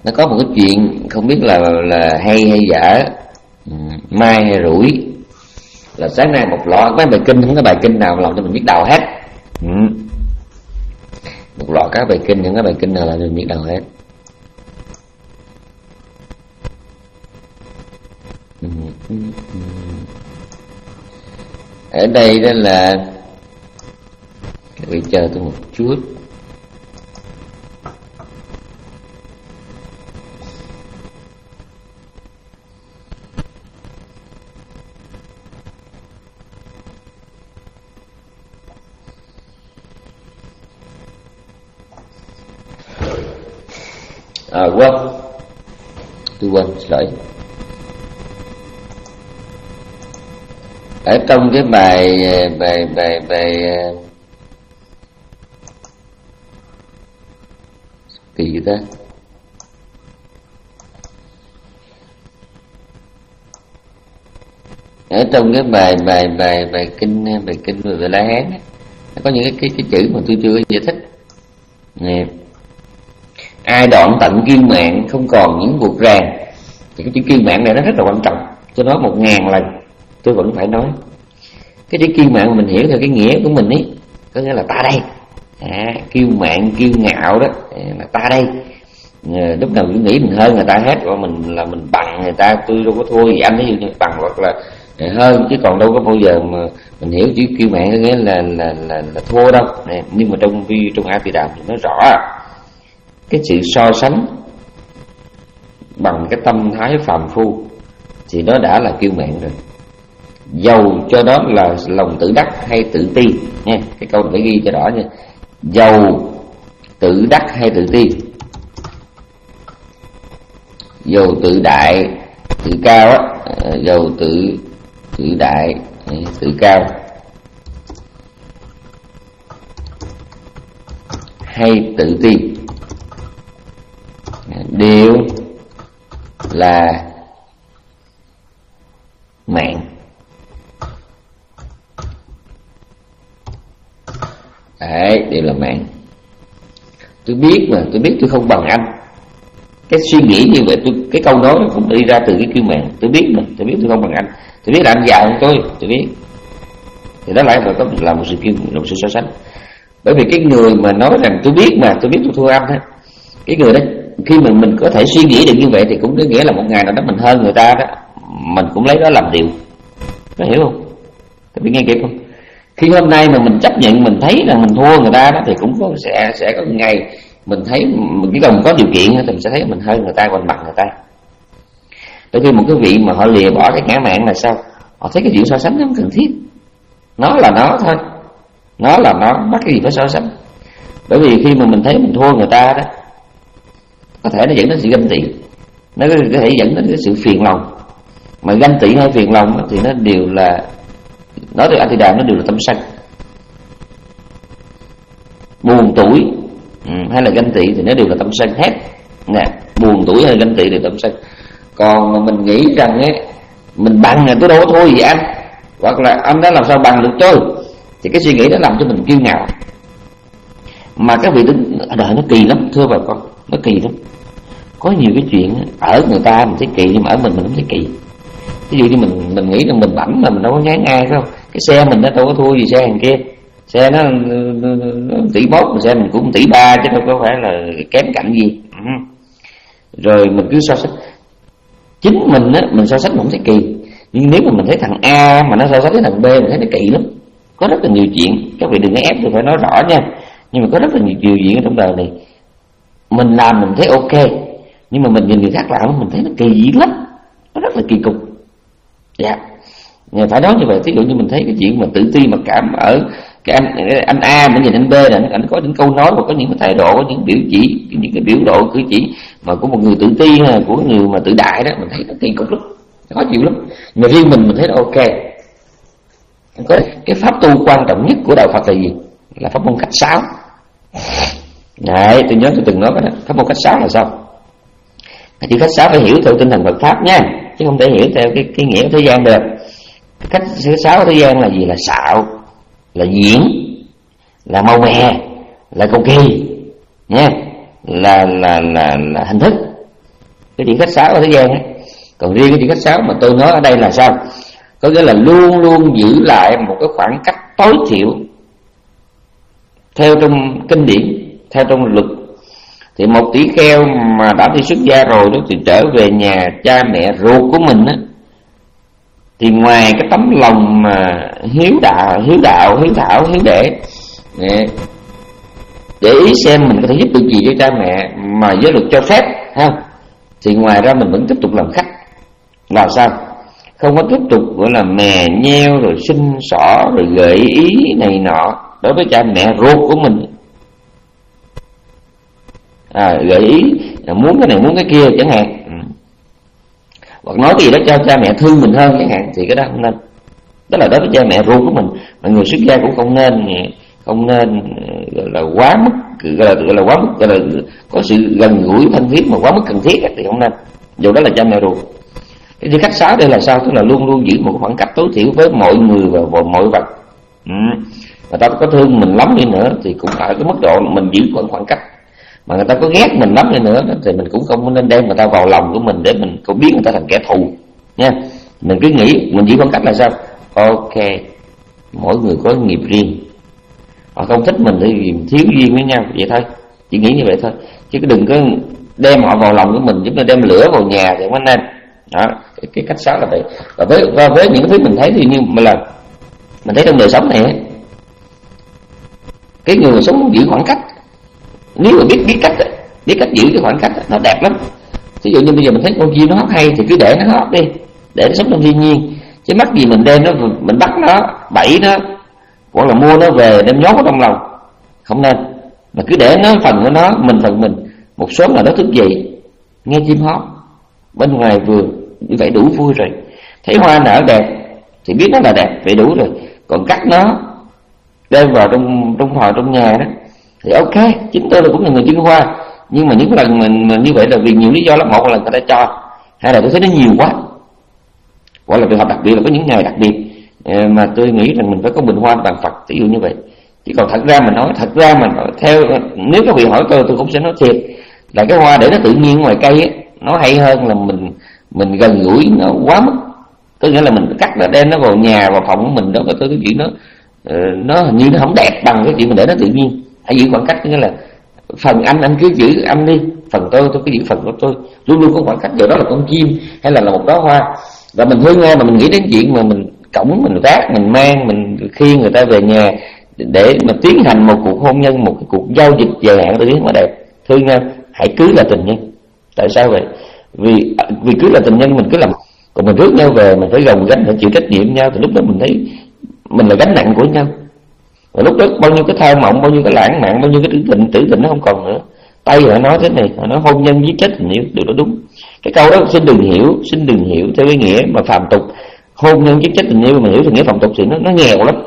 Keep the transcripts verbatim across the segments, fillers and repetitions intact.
Nó có một cái chuyện không biết là là hay hay dở, mai hay rủi, là sáng nay một lọ mấy bài kinh, không có bài kinh nào làm cho mình biết đầu hết. Ừ. Một lọ các bài kinh, những cái bài kinh nào làm cho mình biết đầu hết. Ừ. Ừ. Ừ. Ở đây đó là các vị chờ tôi một chút. À, quên tôi quên, xin lỗi. Ở trong cái bài bài bài bài kỳ gì ta, ở trong cái bài bài bài bài kinh bài kinh về La Hán có những cái cái, cái chữ mà tôi chưa có giải thích nè. Ai đoạn tận kiên mạng, không còn những buộc ràng. Thì cái chữ kiên mạng này nó rất là quan trọng. Tôi nói một ngàn lần tôi vẫn phải nói. Cái chữ kiên mạng mình hiểu theo cái nghĩa của mình ấy, có nghĩa là ta đây. À, kiêu mạng, kiêu ngạo đó là ta đây. À, lúc nào cũng nghĩ mình hơn người ta hết, và mình là mình bằng người ta, tôi đâu có thua gì anh, ví dụ như bằng hoặc là hơn, chứ còn đâu có bao giờ mà mình hiểu chữ kiêu mạng có nghĩa là là là, là thua đâu. Nè, nhưng mà trong vi trong A Tỳ Đàm thì nói rõ cái sự so sánh bằng cái tâm thái phàm phu thì đó đã là kiêu mạn rồi, dầu cho đó là lòng tự đắc hay tự ti nha. Cái câu này phải ghi cho rõ nha, dầu tự đắc hay tự ti, dầu tự đại tự cao á, dầu tự tự đại tự cao hay tự ti đều là mạng. Đấy, đều là mạng. Tôi biết mà, tôi biết tôi không bằng anh. Cái suy nghĩ như vậy, tôi cái câu nói nó cũng đi ra từ cái kiêu mạng. Tôi biết mà, tôi biết tôi không bằng anh. Tôi biết là anh giàu hơn tôi, tôi biết. Thì đó lại là, là một sự kiêu, là một sự so sánh. Bởi vì cái người mà nói rằng tôi biết mà, tôi biết tôi thua anh á, cái người đó khi mình mình có thể suy nghĩ được như vậy thì cũng có nghĩa là một ngày nào đó mình hơn người ta đó, mình cũng lấy đó làm điều. Có hiểu không? Các bạn nghe kịp không? Khi hôm nay mà mình chấp nhận mình thấy rằng mình thua người ta đó, thì cũng có sẽ sẽ có một ngày mình thấy mình chỉ cần có điều kiện thì mình sẽ thấy mình hơn người ta, còn bằng người ta. Đôi khi một cái vị mà họ lìa bỏ cái ngã mạn là sao? Họ thấy cái chuyện so sánh nó không cần thiết. Nó là nó thôi, nó là nó, bắt cái gì phải so sánh. Bởi vì khi mà mình thấy mình thua người ta đó, có thể nó dẫn đến sự ganh tị, nó có thể dẫn đến cái sự phiền lòng. Mà ganh tị hay phiền lòng thì nó đều là, nói từ A Tỳ Đàm, nó đều là tâm sân. Buồn tuổi ừ, hay là ganh tị thì nó đều là tâm sân hết nè. Buồn tuổi hay ganh tị đều tâm sân. Còn mà mình nghĩ rằng ấy, mình bằng là tôi đâu có thua gì anh, hoặc là anh đã làm sao bằng được tôi, thì cái suy nghĩ đó làm cho mình kiêu ngạo. Mà các vị đứng ở đời nó kỳ lắm, thưa bà con, nó kỳ lắm. Có nhiều cái chuyện ở người ta mình thấy kỳ, nhưng mà ở mình mình không thấy kỳ. Ví dụ như mình mình nghĩ rằng mình bảnh mà mình đâu có ngán ai, phải không? Cái xe mình nó đâu có thua gì xe hàng kia, xe nó, nó, nó tỷ mốt, mà xe mình cũng tỷ ba chứ đâu có phải là kém cạnh gì. Ừ. Rồi mình cứ so sánh chính mình á, mình so sánh mình không thấy kỳ, nhưng nếu mà mình thấy thằng A mà nó so sánh với thằng B, mình thấy nó kỳ lắm. Có rất là nhiều chuyện, các vị đừng có ép tôi phải nói rõ nha, nhưng mà có rất là nhiều điều chuyện ở trong đời này mình làm mình thấy ok, nhưng mà mình nhìn người khác làm mình thấy nó kỳ dị lắm, nó rất là kỳ cục. Dạ, phải nói như vậy. Ví dụ như mình thấy cái chuyện mà tự ti mặc cảm ở cái anh anh A, mình nhìn anh B là anh có những câu nói và có những cái thái độ, có những biểu chỉ, những cái biểu độ cử chỉ mà của một người tự ti hay của người mà tự đại đó, mình thấy nó kỳ cục lắm, khó chịu lắm. Mà riêng mình mình thấy nó ok. Có cái pháp tu quan trọng nhất của đạo Phật là gì? Là pháp môn cách sáu. Đấy, tôi nhớ tôi từng nói cái đó. Pháp môn cách sáu là sao? Chữ cách sáu phải hiểu theo tinh thần Phật pháp nha, chứ không thể hiểu theo cái, cái nghĩa thế gian được. Cách sáu thế gian là gì? Là xạo, là diễn, là màu mè, là cầu kỳ nha, là, là, là, là hình thức. cái chuyện khách sáo ở thế gian á. Còn riêng cái chuyện khách sáo mà tôi nói ở đây là sao? Có nghĩa là luôn luôn giữ lại một cái khoảng cách tối thiểu theo trong kinh điển, theo trong luật. Thì một tỷ kheo mà đã đi xuất gia rồi đó, thì trở về nhà cha mẹ ruột của mình á, thì ngoài cái tấm lòng mà hiếu đạo, hiếu đạo, hiếu thảo, hiếu đệ để ý xem mình có thể giúp được gì cho cha mẹ mà giới luật cho phép, ha, thì ngoài ra mình vẫn tiếp tục làm khách. Là sao? Không có tiếp tục gọi là mè nheo rồi xin xỏ rồi gợi ý này nọ đối với cha mẹ ruột của mình, à, gợi ý muốn cái này muốn cái kia chẳng hạn, hoặc nói gì đó cho cha mẹ thương mình hơn chẳng hạn, thì cái đó không nên. Đó là đối với cha mẹ ruột của mình. Mà người xuất gia cũng không nên không nên gọi là quá mức, gọi là, gọi là quá mức, gọi là có sự gần gũi thân thiết mà quá mức cần thiết thì không nên, dù đó là cha mẹ ruột. Cái chữ khách sáo đây là sao? Tức là luôn luôn giữ một khoảng cách tối thiểu với mọi người và mọi vật. Ừ. Người ta có thương mình lắm đi nữa thì cũng ở cái mức độ mình giữ khoảng khoảng cách. Mà người ta có ghét mình lắm đi nữa thì mình cũng không nên đem người ta vào lòng của mình để mình cũng biến người ta thành kẻ thù nha. Mình cứ nghĩ mình giữ khoảng cách là sao? Ok, mỗi người có nghiệp riêng, họ không thích mình thì thiếu duyên với nhau vậy thôi, chỉ nghĩ như vậy thôi, chứ đừng có đem họ vào lòng của mình, giống như đem lửa vào nhà thì không nên. Đó, cái, cái cách sáo là vậy. Và với và với những thứ mình thấy thì như mà là mình thấy trong đời sống này ấy, cái người mà sống giữ khoảng cách, nếu mà biết biết cách biết cách giữ cái khoảng cách nó đẹp lắm. Ví dụ như bây giờ mình thấy con chim nó hót hay thì cứ để nó hót đi, để nó sống trong thiên nhiên, chứ mắc gì mình đem nó, mình bắt nó, bẫy nó, hoặc là mua nó về đem nhốt ở trong lòng, không nên. Mà cứ để nó phần của nó, mình phần mình. Một số là nó thức dậy nghe chim hót bên ngoài vườn, như vậy đủ vui rồi. Thấy hoa nở đẹp thì biết nó là đẹp, vậy đủ rồi. Còn cắt nó đem vào trong trong hòa trong nhà đó thì ok, chính tôi là cũng là người chuyên hoa, nhưng mà những lần mình, mình như vậy là vì nhiều lý do lắm. Một là người ta cho, hai là tôi thấy nó nhiều quá, hoặc là trường hợp đặc biệt là có những ngày đặc biệt mà tôi nghĩ rằng mình phải có bình hoa bàn Phật, ví dụ như vậy. Chứ còn thật ra mà nói, thật ra mà nói, theo nếu các vị hỏi tôi, tôi cũng sẽ nói thiệt là cái hoa để nó tự nhiên ngoài cây ấy, nó hay hơn là mình mình gần gũi nó quá mức. Có nghĩa là mình cắt nó đem nó vào nhà, vào phòng của mình đó, tôi cái chuyện nó nó hình như nó không đẹp bằng cái chuyện mình để nó tự nhiên. Hãy giữ khoảng cách, nghĩa là phần anh anh cứ giữ anh đi, phần tôi tôi cứ giữ phần của tôi, luôn luôn có khoảng cách. Giờ đó là con chim hay là là một đóa hoa, và mình thương nghe mà mình nghĩ đến chuyện mà mình cổng mình vác mình mang mình khi người ta về nhà để mà tiến hành một cuộc hôn nhân, một cái cuộc giao dịch dài hạn, tôi biết mà đẹp. Thương nhau, hãy cưới là tình nhân. Tại sao vậy? Vì vì cưới là tình nhân mình cứ làm, còn mình rước nhau về mình phải gồng gánh, phải chịu trách nhiệm nhau, thì lúc đó mình thấy mình là gánh nặng của nhau. Và lúc đó bao nhiêu cái thơ mộng, bao nhiêu cái lãng mạn, bao nhiêu cái trữ tình, trữ tình nó không còn nữa. Tây họ nói thế này, họ nói hôn nhân giết chết tình yêu, điều đó đúng. Cái câu đó xin đừng hiểu, xin đừng hiểu theo cái nghĩa mà phàm tục. Hôn nhân giết chết tình yêu mà hiểu theo nghĩa phàm tục thì nó nó nghèo lắm.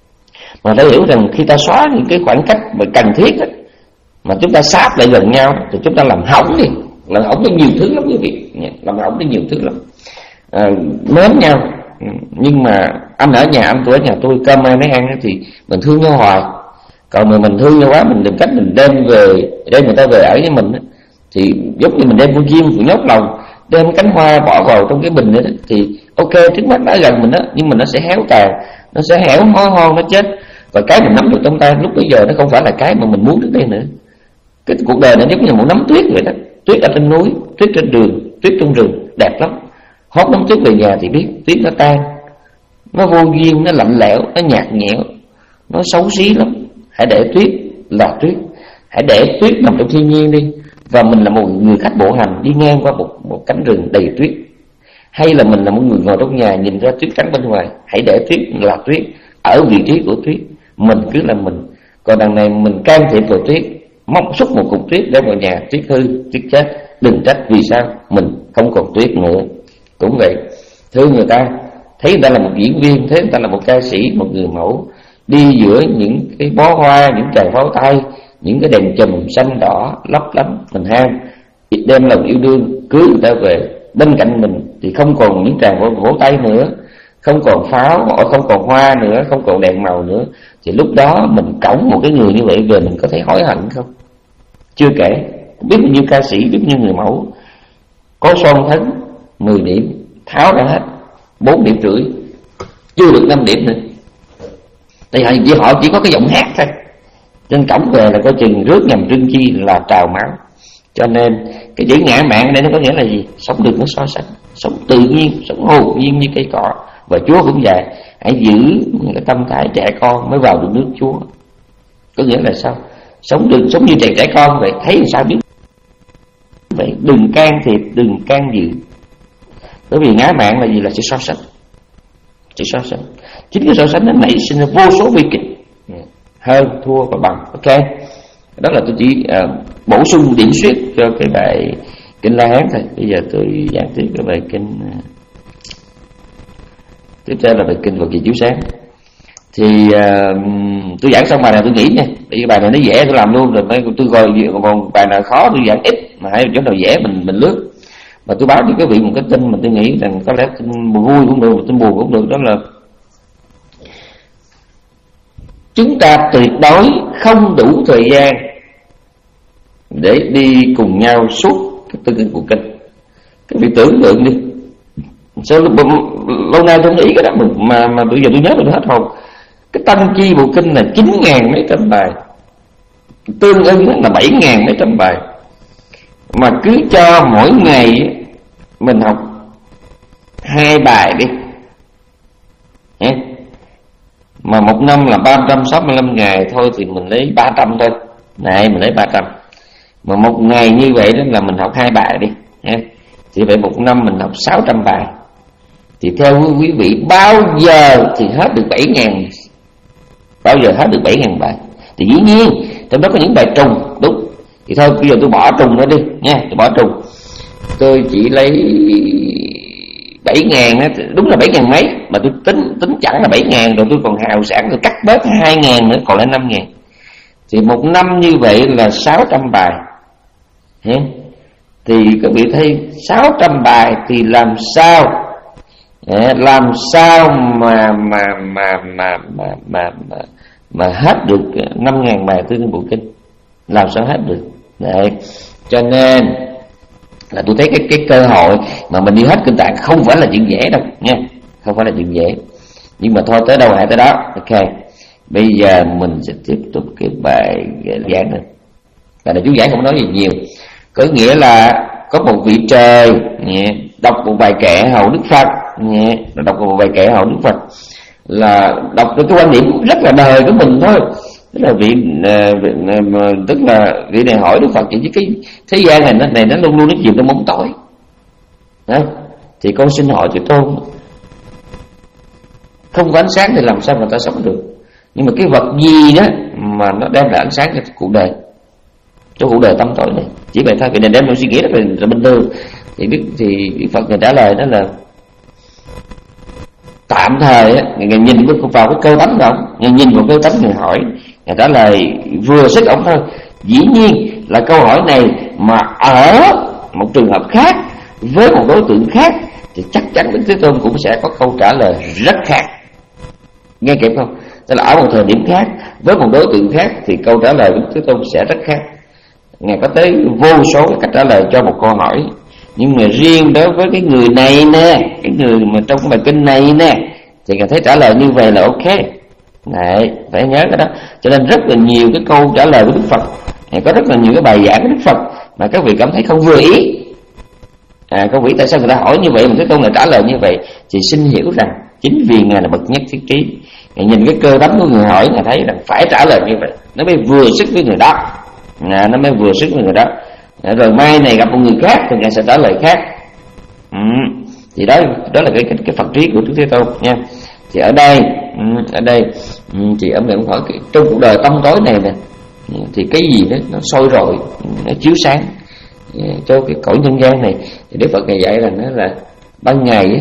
Mà phải hiểu rằng khi ta xóa những cái khoảng cách mà cần thiết ấy, mà chúng ta sáp lại gần nhau thì chúng ta làm hỏng đi, làm hỏng đi nhiều thứ lắm quý vị, làm hỏng đi nhiều thứ lắm. À, mến nhau, nhưng mà anh ở nhà anh, tôi ở nhà tôi, cơm ai nấy ăn thì mình thương nhau hoài. Còn mà mình thương nhau quá, mình tìm cách mình đem về, đem người ta về ở với mình thì giống như mình đem con chim của nhốt lòng, đem cánh hoa bỏ vào trong cái bình nữa đó, thì ok, trước mắt đã gần mình đó, nhưng mà nó sẽ héo tàn, nó sẽ héo hó hon, nó chết. Và cái mình nắm được trong tay lúc bây giờ nó không phải là cái mà mình muốn trước đây nữa. Cái cuộc đời nó giống như một nắm tuyết vậy đó, tuyết ở trên núi, tuyết trên đường, tuyết trong rừng, đẹp lắm. Hót nắm tuyết về nhà thì biết tuyết nó tan, nó vô duyên, nó lạnh lẽo, nó nhạt nhẽo, nó xấu xí lắm. Hãy để tuyết là tuyết, hãy để tuyết nằm trong thiên nhiên đi. Và mình là một người khách bộ hành đi ngang qua một, một cánh rừng đầy tuyết, hay là mình là một người ngồi trong nhà nhìn ra tuyết trắng bên ngoài, hãy để tuyết là tuyết ở vị trí của tuyết, mình cứ là mình. Còn đằng này mình can thiệp vào tuyết, móc xúc một cục tuyết để vào nhà, tuyết hư, tuyết chết, đừng trách vì sao mình không còn tuyết nữa. Cũng vậy, thương người ta, thấy người ta là một diễn viên, thấy người ta là một ca sĩ, một người mẫu, đi giữa những cái bó hoa, những tràng pháo tay, những cái đèn chùm xanh đỏ lấp lánh, mình ham đem lòng yêu đương cưới người ta về bên cạnh mình, thì không còn những tràng vỗ, vỗ tay nữa, không còn pháo, không còn hoa nữa, không còn đèn màu nữa. Thì lúc đó mình cõng một cái người như vậy về, mình có thấy hối hận không? Chưa kể biết bao nhiêu ca sĩ, biết bao nhiêu người mẫu có son thánh mười điểm, tháo ra hết bốn điểm rưỡi, chưa được năm điểm nữa. Tại họ chỉ họ chỉ có cái giọng hát thôi, trên cổng về là coi chừng rước nhầm trưng chi là trào máu. Cho nên cái chữ ngã mạn đây nó có nghĩa là gì? Sống đừng có so sánh, sống tự nhiên, sống hồn nhiên như cây cỏ. Và Chúa cũng vậy, hãy giữ cái tâm thái trẻ con mới vào được nước Chúa. Có nghĩa là sao? Sống đừng sống như trẻ trẻ con vậy, thấy sao biết vậy, đừng can thiệp, đừng can dự. Bởi vì ngã mạn là gì? Là sự so sánh, sự so sánh. Chính cái so sánh nó nảy sinh ra vô số bi kịch, hơn, thua và bằng. Ok, đó là tôi chỉ uh, bổ sung điểm xuyết cho cái bài kinh La Hán thôi. Bây giờ tôi giảng tiếp cái bài kinh uh, tiếp theo là bài kinh Phật Kỳ Chiếu Sáng. Thì uh, tôi giảng xong bài này tôi nghĩ nha, bởi vì bài này nó dễ tôi làm luôn rồi, mấy tôi coi còn bài nào khó tôi giảng ít, mà hay chỗ nào dễ mình mình lướt. Mà tôi báo cho các vị một cái tin mà tôi nghĩ rằng có lẽ tin vui cũng được, tin buồn cũng được, đó là chúng ta tuyệt đối không đủ thời gian để đi cùng nhau suốt cái tư kinh của kinh. Các vị tưởng tượng đi, sao lâu nay tôi nghĩ cái đó mà, mà, mà bây giờ tôi nhớ tôi hết hồn. Cái tăng chi bộ kinh là chín ngàn mấy trăm bài, tương ứng là bảy ngàn mấy trăm bài. Mà cứ cho mỗi ngày mình học hai bài đi, mà một năm là ba trăm sáu mươi lăm ngày thôi thì mình lấy ba trăm thôi. Này mình lấy ba trăm. Mà một ngày như vậy đó là mình học hai bài đi, thì vậy một năm mình học sáu trăm bài. Thì theo quý vị bao giờ thì hết được bảy ngàn, bao giờ hết được bảy ngàn bài? Thì dĩ nhiên trong đó có những bài trùng, đúng. Thì thôi bây giờ tôi bỏ trùng đó đi nha, tôi bỏ trùng. Tôi chỉ lấy bảy ngàn á, đúng là bảy ngàn mấy, mà tôi tính tính chẳng là bảy ngàn, rồi tôi còn hào sản tôi cắt bớt hai ngàn nữa còn lại năm ngàn. Thì một năm như vậy là sáu trăm bài. Thì các vị thấy sáu trăm bài thì làm sao làm sao mà mà mà mà mà mà mà, mà hết được năm ngàn bài Tương Ưng Bộ Kinh, làm sao hết được? Đấy, cho nên là tôi thấy cái cái cơ hội mà mình đi hết kinh Tạng không phải là chuyện dễ đâu nha, không phải là chuyện dễ. Nhưng mà thôi, tới đâu hay tới đó. Ok, bây giờ mình sẽ tiếp tục cái bài giảng này. Bài này chú giảng không nói gì nhiều, có nghĩa là có một vị trời đọc một bài kệ hầu Đức Phật, đọc một bài kệ hầu Đức Phật là đọc cái quan điểm rất là đời của mình thôi. Tức là vị, uh, tức là vị này hỏi Đức Phật chứ cái thế gian này nó này nó luôn luôn nó chìm trong bóng tối, đó. Thì con xin hỏi chư tôn, không có ánh sáng thì làm sao mà ta sống được? Nhưng mà cái vật gì đó mà nó đem lại ánh sáng cho cuộc đời, cho cuộc đời tâm tối này? Chỉ vậy thôi, vị này đem lại suy nghĩ rất là, là bình thường. Thì Đức thì Đức Phật này trả lời đó là tạm thời á, ngài nhìn vào cái cơ tánh của ông, ngài nhìn vào cơ tánh người hỏi, ngài trả lời vừa sức ông thôi. Dĩ nhiên là câu hỏi này mà ở một trường hợp khác với một đối tượng khác thì chắc chắn Đức Thế Tôn cũng sẽ có câu trả lời rất khác. Nghe kịp không? Tức là ở một thời điểm khác với một đối tượng khác thì câu trả lời của Đức Thế Tôn sẽ rất khác. Ngài có tới vô số cách trả lời cho một câu hỏi, nhưng mà riêng đối với cái người này nè, cái người mà trong cái bài kinh này nè, thì ngài thấy trả lời như vậy là ok. Đấy, phải nhớ cái đó. Cho nên rất là nhiều cái câu trả lời của Đức Phật, có rất là nhiều cái bài giảng của Đức Phật mà các vị cảm thấy không vừa ý. À, các vị tại sao người ta hỏi như vậy mà Thế Tôn lại trả lời như vậy? Thì xin hiểu rằng chính vì ngài là bậc nhất thiết trí, ngài nhìn cái cơ tánh của người hỏi, ngài thấy rằng phải trả lời như vậy, nó mới vừa sức với người đó. À, nó mới vừa sức với người đó. À, rồi mai này gặp một người khác thì ngài sẽ trả lời khác. Ừ. Thì đó đó là cái cái, cái Phật trí của Đức Thế Tôn nha. Thì ở đây ở đây thì ông này cũng hỏi cái, trong cuộc đời tâm tối này nè thì cái gì đó nó soi rọi, nó chiếu sáng cho cái cõi nhân gian này. Thì Đức Phật ngài dạy rằng đó là ban ngày á,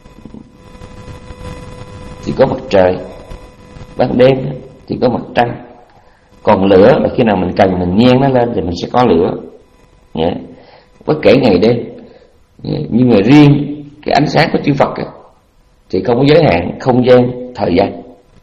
thì có mặt trời, ban đêm thì có mặt trăng, còn lửa là khi nào mình cần mình nhen nó lên thì mình sẽ có lửa, yeah. Bất kể ngày đêm, yeah. Nhưng mà riêng cái ánh sáng của chư Phật á, thì không có giới hạn không gian, thời gian.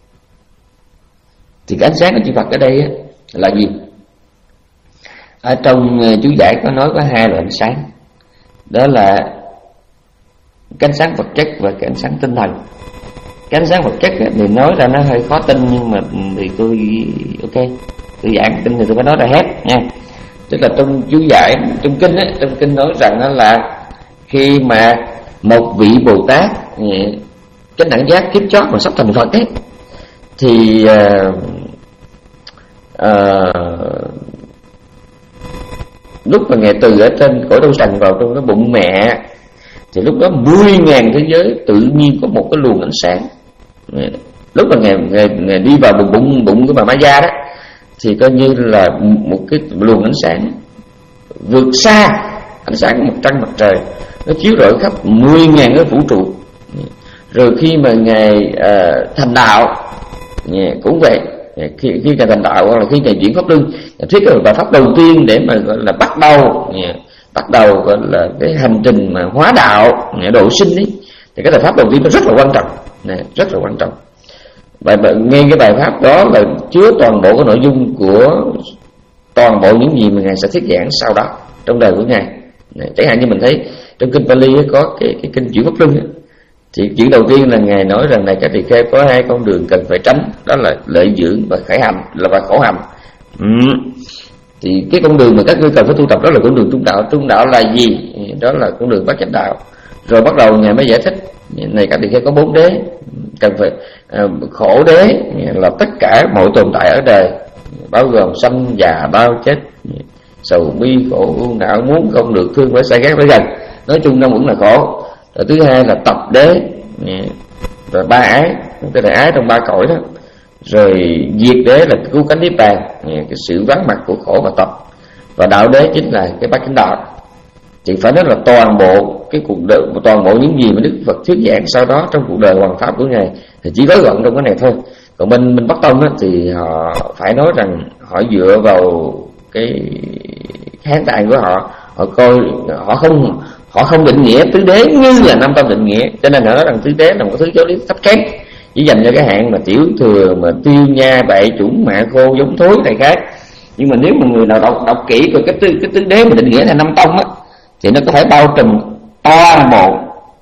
Thì cái ánh sáng của chư Phật ở đây á, là gì? Ở trong chú giải có nói có hai loại ánh sáng. đó là cái ánh sáng vật chất và cái ánh sáng tinh thần. Cái ánh sáng vật chất thì nói ra nó hơi khó tin, nhưng mà thì tôi ok, tôi giảng tin thì tôi phải nói ra hết nha. Tức là trong chú giải, trong kinh á, trong kinh nói rằng đó là khi mà một vị Bồ Tát chánh đẳng giác kiếp chót mà sắp thành Phật ấy, thì uh, uh, lúc mà ngài từ ở trên cõi đâu sành vào trong cái bụng mẹ, thì lúc đó mười ngàn thế giới tự nhiên có một cái luồng ánh sáng. Lúc mà ngài, ngài, ngài đi vào bụng bụng bụng của bà Ma Gia đó, thì coi như là một cái luồng ánh sáng vượt xa ánh sáng của một trăng mặt trời, nó chiếu rọi khắp mười ngàn cái vũ trụ. Rồi khi mà ngài uh, thành đạo cũng vậy, khi khi ngài thành đạo hoặc là khi ngài chuyển pháp luân, thuyết cái bài pháp đầu tiên để mà gọi là bắt đầu bắt đầu gọi là cái hành trình mà hóa đạo, độ sinh ấy, thì cái bài pháp đầu tiên nó rất là quan trọng, này, rất là quan trọng. Bài, bài nghe cái bài pháp đó là chứa toàn bộ cái nội dung của toàn bộ những gì mà ngài sẽ thuyết giảng sau đó trong đời của ngài. Này, chẳng hạn như mình thấy trong kinh Pali có cái cái kinh chuyển pháp luân ấy, thì chuyện đầu tiên là ngài nói rằng này các tỳ kheo, có hai con đường cần phải tránh, đó là lợi dưỡng và khởi hành, là và khổ hành. Ừ. Thì cái con đường mà các ngươi cần phải tu tập đó là con đường trung đạo. Trung đạo là gì? Đó là con đường bát chánh đạo. Rồi bắt đầu ngài mới giải thích này các tỳ kheo, có bốn đế cần phải uh, khổ đế là tất cả mọi tồn tại ở đời, bao gồm sanh già đau chết, sầu bi khổ ưu não, muốn không được, thương phải xa ghét phải gần, nói chung nó vẫn là khổ. Rồi thứ hai là tập đế, rồi ba ái, cái là ái trong ba cõi đó. Rồi diệt đế là cứu cánh niết bàn, cái sự vắng mặt của khổ và tập. Và đạo đế chính là cái bát chánh đạo. Thì phải nói là toàn bộ cái cuộc đời, toàn bộ những gì mà Đức Phật thuyết giảng sau đó trong cuộc đời hoàn pháp của ngài thì chỉ gói gọn trong cái này thôi. Còn bên bên Bắc Tông á, thì họ phải nói rằng họ dựa vào cái kháng tạng của họ, họ coi họ không họ không định nghĩa tứ đế như là Nam Tông định nghĩa, cho nên họ nói rằng tứ đế là một thứ giáo lý thấp kém, chỉ dành cho cái hạng mà tiểu thừa, mà tiêu nha, bại chủng, mạ khô, giống thối này khác. Nhưng mà nếu mà người nào đọc đọc kỹ về cái tứ cái tứ đế mà định nghĩa là Nam Tông á, thì nó có thể bao trùm toàn bộ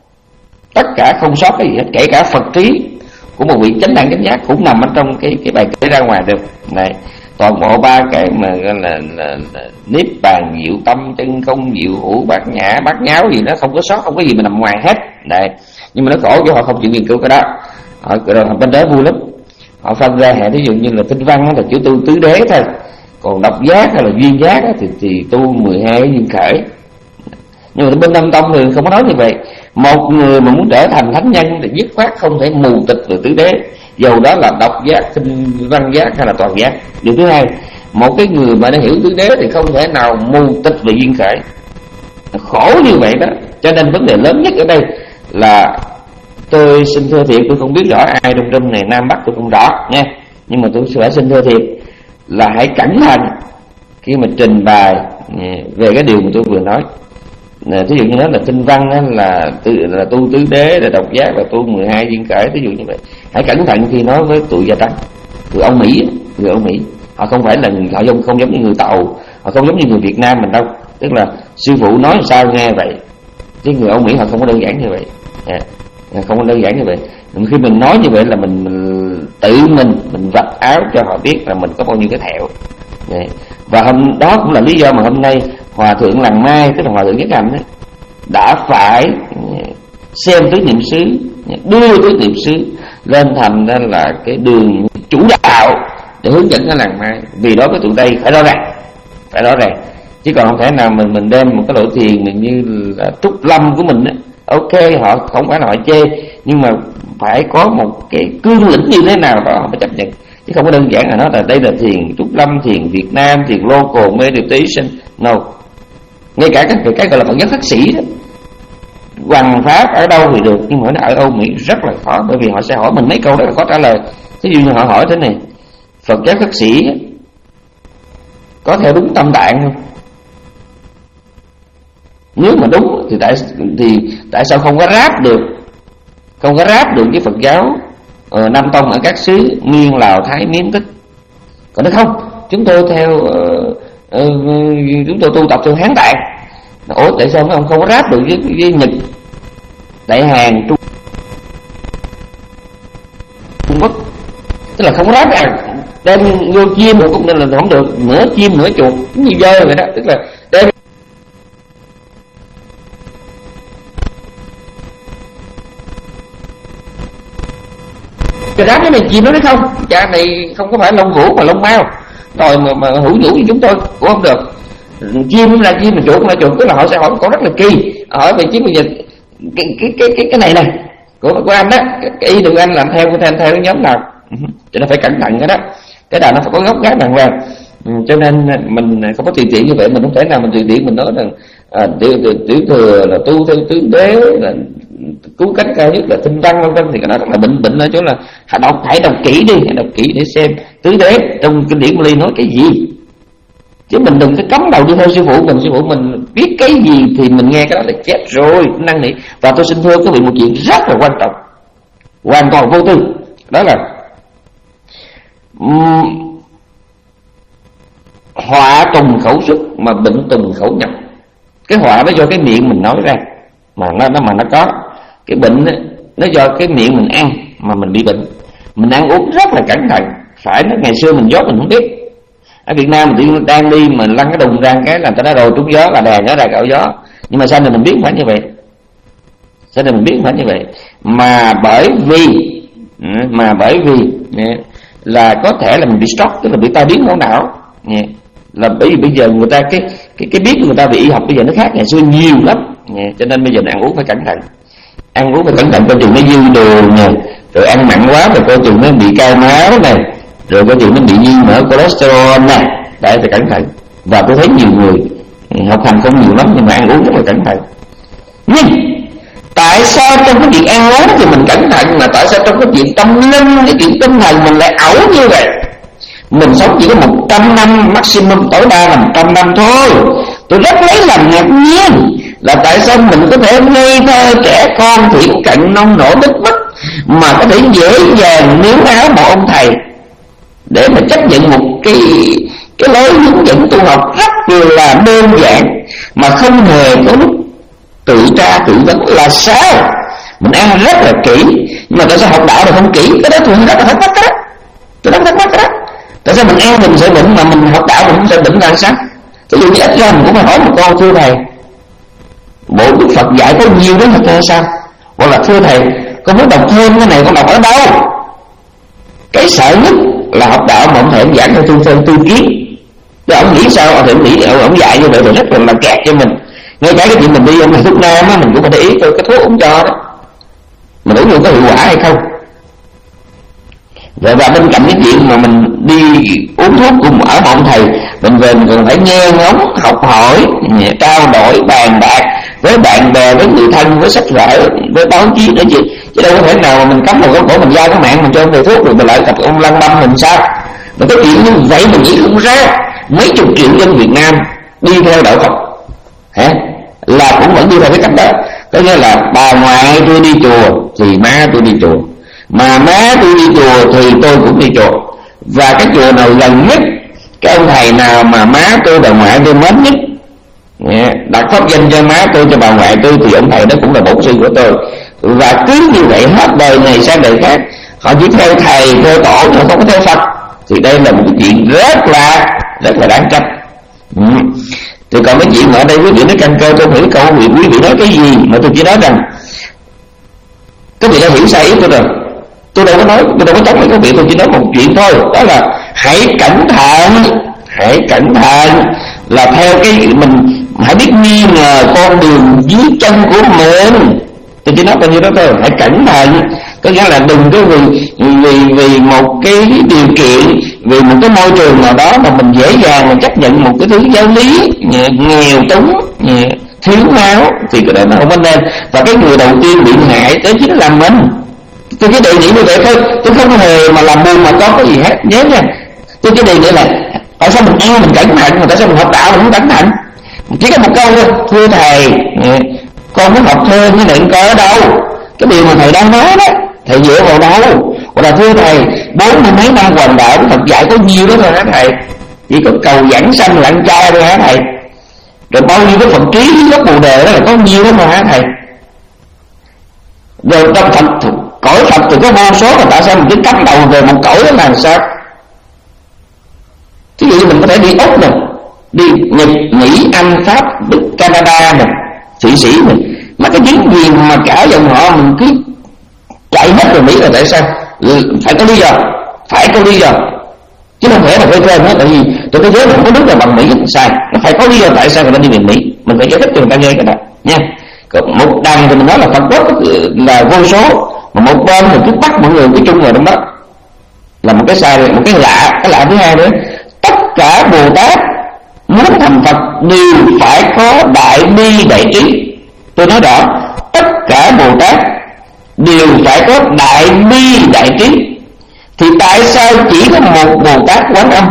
tất cả, không sót cái gì hết, kể cả Phật trí của một vị chánh đẳng chánh giác cũng nằm ở trong cái cái bài kể ra ngoài được này. Toàn bộ ba cái mà gọi là, là, là niết bàn, diệu tâm, chân không, diệu hữu, bát nhã, bát nháo gì đó, không có sót, không có gì mà nằm ngoài hết. Đấy. Nhưng mà nó khổ cho họ không chịu nghiên cứu cái đó. Họ rồi bên đó vui lắm. Họ phân ra hệ, ví dụ như là tinh văn là chỉ tu tứ đế thôi, còn độc giác hay là duyên giác thì thì tu mười hai duyên khởi. Nhưng mà bên Nam Tông thì không có nói như vậy. Một người mà muốn trở thành thánh nhân thì dứt khoát không thể mù tịch về tứ đế, dầu đó là độc giác, tinh văn giác hay là toàn giác. Điều thứ hai, một cái người mà đã hiểu tứ đế thì không thể nào mù tịch về duyên khởi. Khổ như vậy đó. Cho nên vấn đề lớn nhất ở đây là, tôi xin thưa thiệt, tôi không biết rõ ai trong trong này Nam Bắc tôi không rõ nha, nhưng mà tôi sẽ xin thưa thiệt là hãy cẩn thận khi mà trình bày về cái điều mà tôi vừa nói. Thí dụ như nói là tinh văn là, là tu tứ đế, là độc giác, là tu mười hai duyên khởi, thí dụ như vậy. Hãy cẩn thận khi nói với tụi da trắng, tụi ông Mỹ, người ông Mỹ. Họ không phải là họ không, không giống như người Tàu, họ không giống như người Việt Nam mình đâu. Tức là sư phụ nói sao nghe vậy, chứ người ông Mỹ họ không có đơn giản như vậy. Yeah. Không có đơn giản như vậy. Khi mình nói như vậy là mình, mình tự mình mình vạch áo cho họ biết là mình có bao nhiêu cái thẹo. Đấy. Và hôm đó cũng là lý do mà hôm nay Hòa thượng Làng Mai, tức là Hòa thượng Nhất Hạnh ấy, đã phải xem tứ niệm xứ, đưa tứ niệm xứ lên thành ra là cái đường chủ đạo để hướng dẫn cái Làng Mai. Vì đó với tụi đây phải rõ ràng, phải rõ ràng, chứ còn không thể nào mình mình đem một cái lộ thiền mình như là Trúc Lâm của mình ấy. Ok, họ không phải là họ chê, nhưng mà phải có một cái cương lĩnh như thế nào đó họ phải chấp nhận, chứ không có đơn giản là nói là đây là thiền Trúc Lâm, thiền Việt Nam, thiền local meditation. No, ngay cả các cái gọi là Phật giáo thất sĩ đó, hoằng pháp ở đâu thì được, nhưng mà nó ở Âu Mỹ rất là khó, bởi vì họ sẽ hỏi mình mấy câu rất là khó trả lời. Ví dụ như họ hỏi thế này: Phật giáo thất sĩ có theo đúng tâm tạng không? Nếu mà đúng thì tại thì tại sao không có ráp được, không có ráp được với Phật giáo uh, Nam Tông ở các xứ Miên, Lào, Thái, Miến, Tích? Còn nếu không, chúng tôi theo uh, uh, chúng tôi tu tập theo Hán Tạng, Ủa tại sao mấy ông không có ráp được với, với Nhật, Đại Hàn, Trung Trung Quốc? Tức là không có ráp à, đem vô chim cũng nên là không được, nửa chim nửa chuột như dơi vậy đó. Tức là đem cái đám cái này chim nó đấy không, cha này không có phải lông vũ mà lông mao rồi mà, mà hữu nhũ như chúng tôi cũng không được. Chim là chim mà chuột là chuột, tức là họ sẽ hỏi có rất là kỳ, hỏi về chứ bây giờ cái cái cái cái cái này này của của anh đó, cái, cái y đường anh làm theo theo theo cái nhóm nào, cho nên phải cẩn thận cái đó, cái nào nó phải có gốc gác đàng hoàng. Cho nên mình không có tùy tiện như vậy, mình không thể nào mình tùy tiện mình nói rằng à, tiểu, tiểu, tiểu thừa là tu theo tứ đế, là cứu cánh cao nhất là tinh văn vân vân, thì cái đó rất là bệnh bệnh ở chỗ là hãy đọc hãy đọc kỹ đi, hãy đọc kỹ để xem tứ đế trong kinh điển Bali nói cái gì, chứ mình đừng có cắm đầu đi theo sư phụ mình. Sư phụ mình biết cái gì thì mình nghe cái đó là chết rồi, năng nỉ. Và tôi xin thưa quý vị một chuyện rất là quan trọng, hoàn toàn vô tư, đó là um, họa tùng khẩu xuất mà bệnh tùng khẩu nhập. Cái họa nó do cái miệng mình nói ra mà nó nó mà nó có, cái bệnh đó, nó do cái miệng mình ăn mà mình bị bệnh. Mình ăn uống rất là cẩn thận, phải nói ngày xưa mình dốt mình không biết. Ở Việt Nam mình đang đi mà lăn cái đùng ra cái là người ta nói rồi trúng gió là đèn nó ra cạo gió, nhưng mà sao này mình biết phải như vậy, sao này mình biết phải như vậy mà bởi vì mà bởi vì là có thể là mình bị stroke, tức là bị tai biến máu não, là bởi vì bây giờ người ta cái cái cái biết của người ta về y học bây giờ nó khác ngày xưa nhiều lắm, cho nên bây giờ ăn uống phải cẩn thận, ăn uống phải cẩn thận, coi chừng nó dư đường nè, rồi ăn mặn quá rồi coi chừng nó bị cao máu này, rồi coi chừng nó bị viêm mỡ cholesterol nè, đấy phải cẩn thận. Và tôi thấy nhiều người học hành không nhiều lắm nhưng mà ăn uống rất là cẩn thận. Nhưng tại sao trong cái việc ăn uống thì mình cẩn thận, mà tại sao trong cái chuyện tâm linh, cái chuyện tinh thần mình lại ẩu như vậy? Mình sống chỉ có một trăm năm, maximum tối đa là một trăm năm thôi. Tôi rất lấy làm ngạc nhiên là tại sao mình có thể ngây thơ trẻ con thiển cận nông nổi nước mắt mà có thể dễ dàng níu áo một ông thầy để mà chấp nhận một cái cái lối hướng dẫn tu học rất là đơn giản mà không hề có lúc tự tra tự vấn là sao? Mình ăn rất là kỹ, nhưng mà tại sao học đạo là không kỹ? Cái đó tôi rất là thắc mắc đó, tôi rất thắc mắc đó. Tại sao mình ăn mình sẽ bệnh mà mình học đạo mình không sẽ bệnh là sao? Ví dụ như ít ra mình cũng phải hỏi một câu: thưa thầy, bộ Đức Phật dạy có nhiều đó thật hay sao? Hoặc là thưa thầy, con muốn đọc thêm cái này con đọc ở đâu? Cái sợ nhất là học đạo mà ông thầy ông giảng theo tư phân tư kiến, chứ ông nghĩ sao ông thầy ông nghĩ ông, ông dạy như vậy thì rất là, là kẹt cho mình. Ngay cả cái chuyện mình đi ông thầy thuốc nam á, mình cũng phải để ý coi cái thuốc ông cho đó mình uống được có hiệu quả hay không. Rồi và bên cạnh cái chuyện mà mình đi uống thuốc cùng ở một ông thầy, mình về mình còn phải nghe ngóng, học hỏi, trao đổi, bàn bạc với bạn bè, với người thân, với sách vở, với báo chí nữa chứ. Chứ đâu có thể nào mà mình cắm một cái cổ mình giao cái mạng mình cho ông thầy thuốc rồi mình lại tập ông lăng băm mình sao? Mà cái chuyện như vậy mình nghĩ không ra. Mấy chục triệu dân Việt Nam đi theo đạo Phật hả, là cũng vẫn đi theo cái cách đó. Có nghĩa là bà ngoại tôi đi chùa thì má tôi đi chùa, mà má tôi đi chùa thì tôi cũng đi chùa. Và cái chùa nào gần nhất, cái ông thầy nào mà má tôi bà ngoại tôi mến nhất, đặt pháp danh cho má tôi cho bà ngoại tôi, thì ông thầy đó cũng là bổn sư của tôi. Và cứ như vậy hết đời này sang đời khác, họ chỉ theo thầy theo tổ chứ không có theo Phật. Thì đây là một cái chuyện rất là rất là đáng trách. ừ. Thì còn cái chuyện ở đây quý vị nói căn cơ, tôi hiểu câu quý vị nói cái gì, mà tôi chỉ nói rằng các vị đã hiểu sai ý tôi rồi. Tôi đâu có nói, tôi đâu có chống lại các vị, tôi chỉ nói một chuyện thôi, đó là hãy cẩn thận, hãy cẩn thận là theo cái mình hãy biết nghi ngờ con đường dưới chân của mình. Tôi chỉ nói bao nhiêu đó thôi, hãy cẩn thận, có nghĩa là đừng có vì vì vì một cái điều kiện, vì một cái môi trường nào đó mà mình dễ dàng mình chấp nhận một cái thứ giáo lý nghèo túng, thiếu máu, thì cái đó nó không có nên. Và cái người đầu tiên bị hại đó chính là mình. Tôi chỉ đề nghị như vậy thôi, tôi không hề mà làm buồn mà có cái gì hết, nhớ nha. Tôi chỉ đề nghị là tại sao mình ăn mình cẩn thận, mà tại sao mình học đạo mình không cẩn thận? Chỉ có một câu thôi: thưa thầy, con muốn học thêm cái này có ở đâu? Cái điều mà thầy đang nói đó, thầy dựa vào đâu? Hoặc là thưa thầy, bốn mươi mấy năm hoành đạo Phật dạy có nhiều đó thôi hả thầy? Chỉ có cầu giảng sanh là ăn chay thôi hả thầy? Rồi bao nhiêu cái Phật trí gốc Bồ Đề đó là có nhiều lắm mà hả thầy. Rồi trong Phật, cõi Phật thì có vô số, mà tại sao mình cứ cắm đầu về một cõi đó là sao? Ví dụ như mình có thể đi Úc nè, đi Nhật, Mỹ, Anh, Pháp, Đức, Canada nè, Thụy Sĩ nè, mà cái chuyến gì mà cả dòng họ mình cứ chạy hết rồi Mỹ là tại sao? Phải có lý do, phải có lý do, chứ không phải là quay quên hết. Tại vì tụi thế giới không có nước là bằng Mỹ sai, nó phải có lý do tại sao người ta đi về Mỹ, mình phải giải thích cho người ta nghe cái đó nha. Còn một đằng thì mình nói là Phật quốc là vô số, mà một bên thì cứ bắt mọi người cái chung vào trong đó, là một cái sai, một cái lạ. Cái lạ thứ hai nữa, tất cả Bồ Tát muốn thành Phật đều phải có đại bi đại trí. Tôi nói rõ, tất cả Bồ Tát đều phải có đại bi đại trí. Thì tại sao chỉ có một Bồ Tát Quán Âm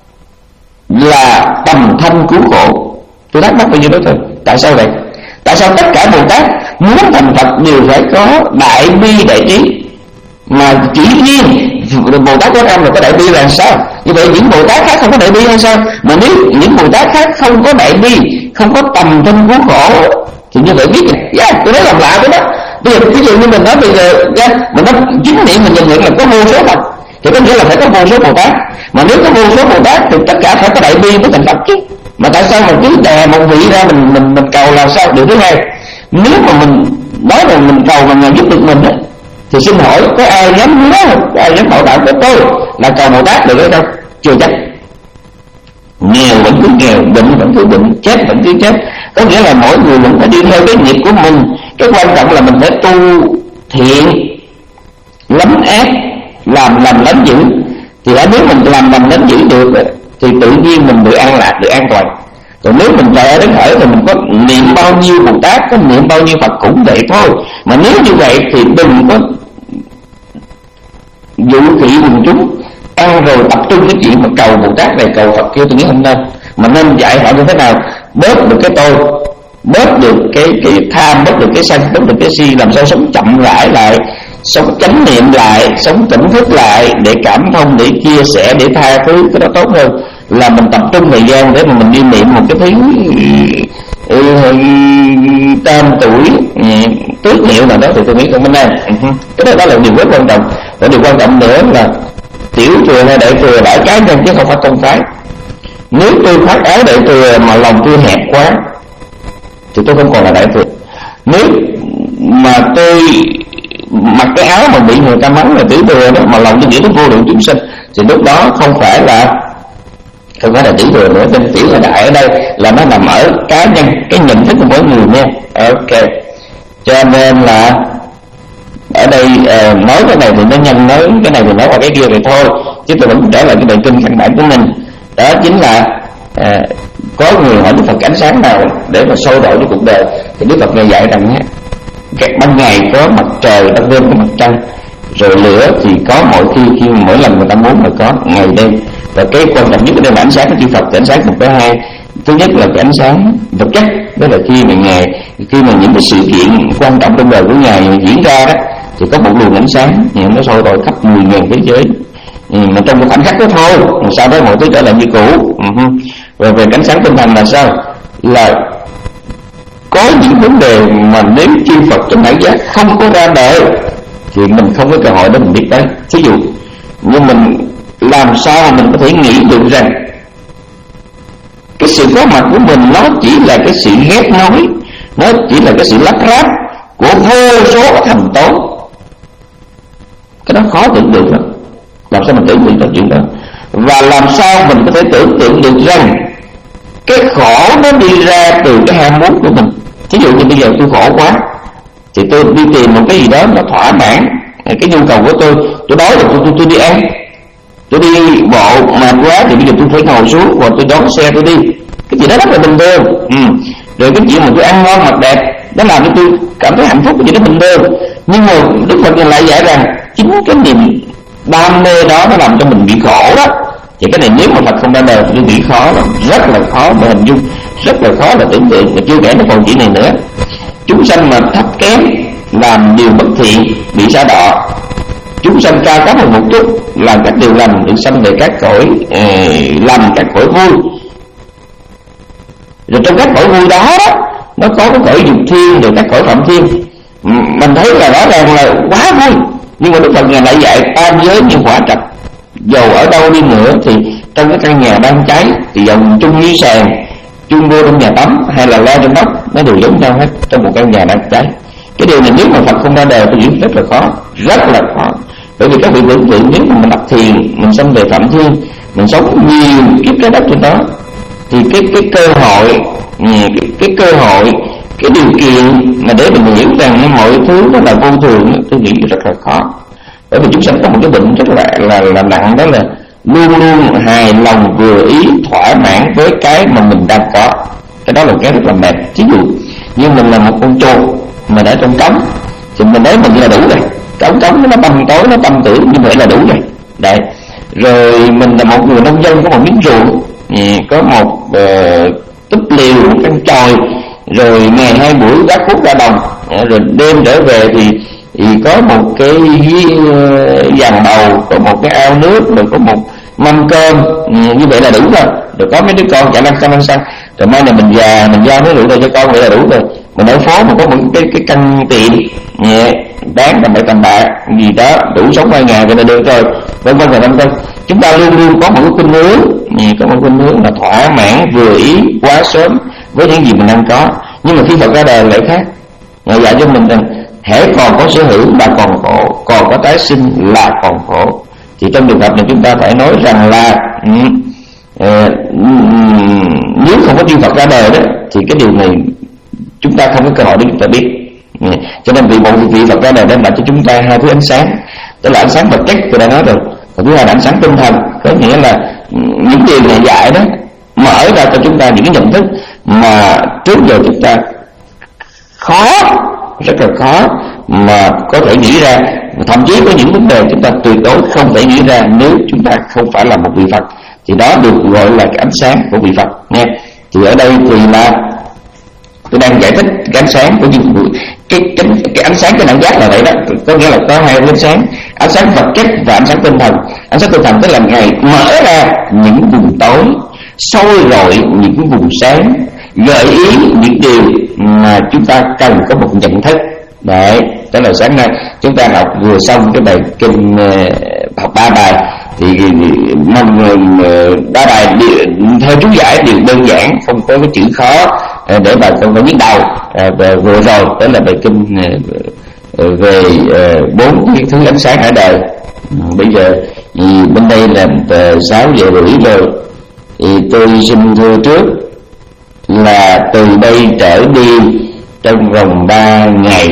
là tầm thanh cứu khổ? Tôi thắc mắc bao nhiêu đó thôi. Tại sao vậy? Tại sao tất cả Bồ Tát muốn thành Phật đều phải có đại bi đại trí, mà chỉ riêng Bồ Tát Quán Âm là có đại bi là sao? Như vậy những Bồ Tát khác không có đại bi hay sao? Mà nếu những Bồ Tát khác không có đại bi, không có tầm thanh cứu khổ, thì như vậy biết yeah, tôi nói làm lạ với đó. Bây giờ ví dụ như mình nói bây giờ yeah, mình nói chính niệm mình nhận nhận là có vô số Phật, thì có nghĩa là phải có vô số Bồ Tát. Mà nếu có vô số Bồ Tát thì tất cả phải có đại bi mới thành Phật chứ. Mà tại sao mình cứ đè một vị ra mình mình mình cầu là sao? Điều thứ hai, nếu mà mình nói rằng mình cầu mà ngài giúp được mình á, thì xin hỏi có ai dám hứa không? Có ai dám bảo đảm với tôi là cầu Bồ Tát được hay không? Chưa chắc. Nghèo vẫn cứ nghèo, bệnh vẫn cứ bệnh, chết vẫn cứ chết. Có nghĩa là mỗi người vẫn phải đi theo cái nghiệp của mình. Cái quan trọng là mình phải tu thiện, lánh ác, làm lành lánh dữ. Thì đã nếu mình làm lành lánh dữ được thì tự nhiên mình được an lạc, được an toàn. Còn nếu mình chạy đến khởi thì mình có niệm bao nhiêu Bồ Tát, có niệm bao nhiêu Phật cũng vậy thôi. Mà nếu như vậy thì đừng có dụ thị quần chúng ăn rồi tập trung cái chuyện mà cầu Bồ Tát này cầu Phật kia. Tôi nghĩ không nên, mà nên dạy họ như thế nào bớt được cái tôi, bớt được cái cái tham, bớt được cái sân, bớt được cái si, làm sao sống chậm rãi lại, sống chánh niệm lại, sống tỉnh thức lại, để cảm thông, để chia sẻ, để tha thứ. Cái đó tốt hơn là mình tập trung thời gian để mà mình đi niệm một cái thứ tên tuổi tước hiệu nào đó, thì tôi nghĩ không nên. Cái đó, đó là điều rất quan trọng. Và điều quan trọng nữa là tiểu thừa hay đại thừa đã cá nhân chứ không phải công phái. Nếu tôi khoác áo đại thừa mà lòng tôi hẹp quá thì tôi không còn là đại thừa. Nếu mà tôi mặc cái áo mà bị người ta mắng là tiểu thừa đó, mà lòng tôi nghĩ tới vô lượng chúng sinh, thì lúc đó không phải là không phải là tiểu thừa nữa. Nên tiểu là đại ở đây là nó nằm ở cá nhân, cái nhận thức của mỗi người nha. Ok, cho nên là ở đây uh, nói cái này thì nó nhân, nói cái này thì nói qua cái kia thì thôi, chứ tôi vẫn trở lại cái bài kinh căn bản của mình. Đó chính là uh, có người hỏi Đức Phật ánh sáng nào để mà soi đổi cái cuộc đời, thì Đức Phật ngài dạy rằng nhé, các ban ngày có mặt trời, ban đêm có mặt trăng, rồi lửa thì có mỗi khi khi mỗi lần người ta muốn là có ngày đêm. Và cái quan trọng nhất ở đây là ánh sáng của chư Phật. Ánh sáng một cái hai, thứ nhất là cái ánh sáng vật chất, đó là khi mà ngài khi mà những cái sự kiện quan trọng trong đời của ngài diễn ra đó, thì có một luồng ánh sáng nó soi rọi khắp mười nghìn thế giới, ừ, mà trong một khoảnh khắc đó thôi, sau đó mọi thứ trở lại như cũ. uh-huh. Rồi về ánh sáng tinh thần là sao? Là có những vấn đề mà nếu chư Phật trong hải giác không có ra đời thì mình không có cơ hội để mình biết tới. Ví dụ như mình làm sao mà mình có thể nghĩ được rằng cái sự có mặt của mình nó chỉ là cái sự ghép nối, nó chỉ là cái sự lắp ráp của vô số thành tố. Cái đó khó tưởng tượng lắm. Làm sao mình tưởng tượng được chuyện đó? Và làm sao mình có thể tưởng tượng được rằng cái khổ nó đi ra từ cái ham muốn của mình. Ví dụ như bây giờ tôi khổ quá thì tôi đi tìm một cái gì đó mà thỏa mãn cái nhu cầu của tôi. Tôi đói rồi tôi, tôi, tôi đi ăn. Tôi đi bộ mệt quá thì bây giờ tôi phải ngồi xuống và tôi đón xe tôi đi. Cái gì đó rất là bình thường. ừ. Rồi cái chuyện mà tôi ăn ngon mặc đẹp, nó làm cho tôi cảm thấy hạnh phúc, cái gì đó bình thường. Nhưng mà Đức Phật lại dạy rằng chính cái niềm đam mê đó nó làm cho mình bị khổ đó. Thì cái này nếu mà Phật không ra đời thì bị khó lắm, rất là khó để hình dung, rất là khó là tưởng tượng. Mà chưa kể nó còn chuyện này nữa, chúng sanh mà thấp kém, làm điều bất thiện bị sa đọa, chúng sanh cao cấp hơn một chút, làm các điều lành được sanh về các cõi eh, lành, các cõi vui. Rồi trong các cõi vui đó, nó có cái cõi dục thiên rồi các cõi phạm thiên. Mình thấy là rõ ràng là quá vui. Nhưng mà Đức Phật Ngài lại dạy tam giới như hỏa trạch, dầu ở đâu đi nữa thì trong cái căn nhà đang cháy thì dầu chung dưới sàn, chung vô trong nhà tắm hay là lo trong nóc, nó đều giống nhau hết trong một căn nhà đang cháy. Cái điều này nếu mà Phật không ra đời tôi nghĩ rất là khó, rất là khó. Bởi vì các vị tưởng tượng nếu mà mình đắc thiền, mình sanh về phạm thiên, mình sống nhiều kiếp trái đất trên đó, thì cái cái cơ hội, cái, cái cơ hội, cái điều kiện mà để mình hiểu rằng mọi thứ nó là vô thường, tôi nghĩ rất là khó. Bởi vì chúng sanh có một cái bệnh rất là là, là nặng, đó là luôn luôn hài lòng vừa ý thỏa mãn với cái mà mình đang có. Cái đó là cái rất là mệt. Ví dụ như mình là một con chuột mà đã trong cống thì mình nói mình là đủ rồi, cống cống nó tầm tối, nó tầm tưởng như vậy là đủ rồi. Đấy. Rồi mình là một người nông dân có một miếng ruộng, có một uh, túp liều, một căn chòi, rồi ngày hai buổi gác cuốc ra đồng, rồi đêm trở về thì thì có một cái dàn bầu, có một cái ao nước, rồi có một mâm cơm, như vậy là đủ rồi. Rồi có mấy đứa con chạy lăn xăng lăn xăng, rồi mai này mình già mình giao mấy rượu đây cho con, vậy là đủ rồi. Mình ở phố mà có một cái cái căn tiệm bán tầm bậy tầm bạ gì đó đủ sống vài ngày, vậy là được rồi, vân vân và vân vân. Chúng ta luôn luôn có một cái khuynh hướng, có một khuynh hướng là thỏa mãn vừa ý quá sớm với những gì mình đang có. Nhưng mà khi Phật ra đời lại khác, Ngài dạy cho mình rằng hễ còn có sở hữu là còn khổ, còn có tái sinh là còn khổ. Thì trong trường hợp này chúng ta phải nói rằng là uh, uh, nếu không có chư Phật ra đời đó thì cái điều này chúng ta không có cơ hội để chúng ta biết. uh, Cho nên vì một vị Phật ra đời đem lại cho chúng ta hai thứ ánh sáng, tức là ánh sáng vật chất tôi đã nói rồi, còn thứ hai là ánh sáng tinh thần. Có nghĩa là những điều Ngài dạy đó mở ra cho chúng ta những cái nhận thức mà trước giờ chúng ta khó, rất là khó mà có thể nghĩ ra. Thậm chí có những vấn đề chúng ta tuyệt đối không thể nghĩ ra nếu chúng ta không phải là một vị Phật. Thì đó được gọi là cái ánh sáng của vị Phật nha. Thì ở đây thì là tôi đang giải thích cái ánh sáng của những cái, cái, cái ánh sáng cái đẳng giác là vậy đó. Có nghĩa là có hai ánh sáng, ánh sáng vật chất và ánh sáng tinh thần. Ánh sáng tinh thần tức là Ngài mở ra những vùng tối, soi rọi những vùng sáng, gợi ý những điều mà chúng ta cần có một nhận thức. Đấy, đó là sáng nay chúng ta học vừa xong cái bài kinh uh, học ba bài thì năm ba bài theo chú giải đều đơn giản, không có cái chữ khó uh, để bà con phải nhức đầu. Uh, và vừa rồi đó là bài kinh uh, về bốn uh, cái thứ ánh sáng ở đời. Uh, bây giờ thì bên đây là uh, sáu giờ rưỡi rồi, thì tôi xin thưa trước là từ đây trở đi trong vòng ba ngày,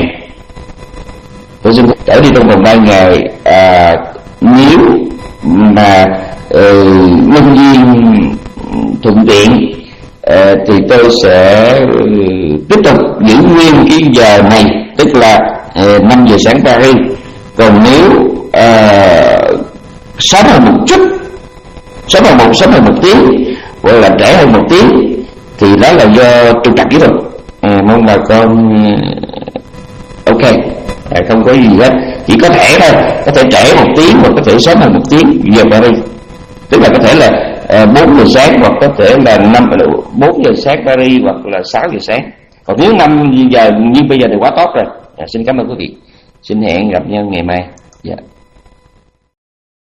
tôi xin trở đi trong vòng ba ngày à, nếu mà uh, nhân viên thuận tiện uh, thì tôi sẽ uh, tiếp tục giữ nguyên cái giờ này, tức là uh, năm giờ sáng Paris. Còn nếu uh, sớm hơn một chút, sớm hơn một sớm hơn một tiếng hoặc là trễ hơn một tiếng thì đó là do trục trặc kỹ thuật. À, mong bà con ok, à, không có gì hết, chỉ có thể thôi, có thể trễ một tiếng hoặc có thể sớm hơn một tiếng giờ Paris, tức là có thể là à, bốn giờ sáng hoặc có thể là năm bốn giờ sáng Paris hoặc là sáu giờ sáng. Còn nếu năm giờ như bây giờ thì quá tốt rồi. À, xin cảm ơn quý vị, xin hẹn gặp nhau ngày mai. Dạ.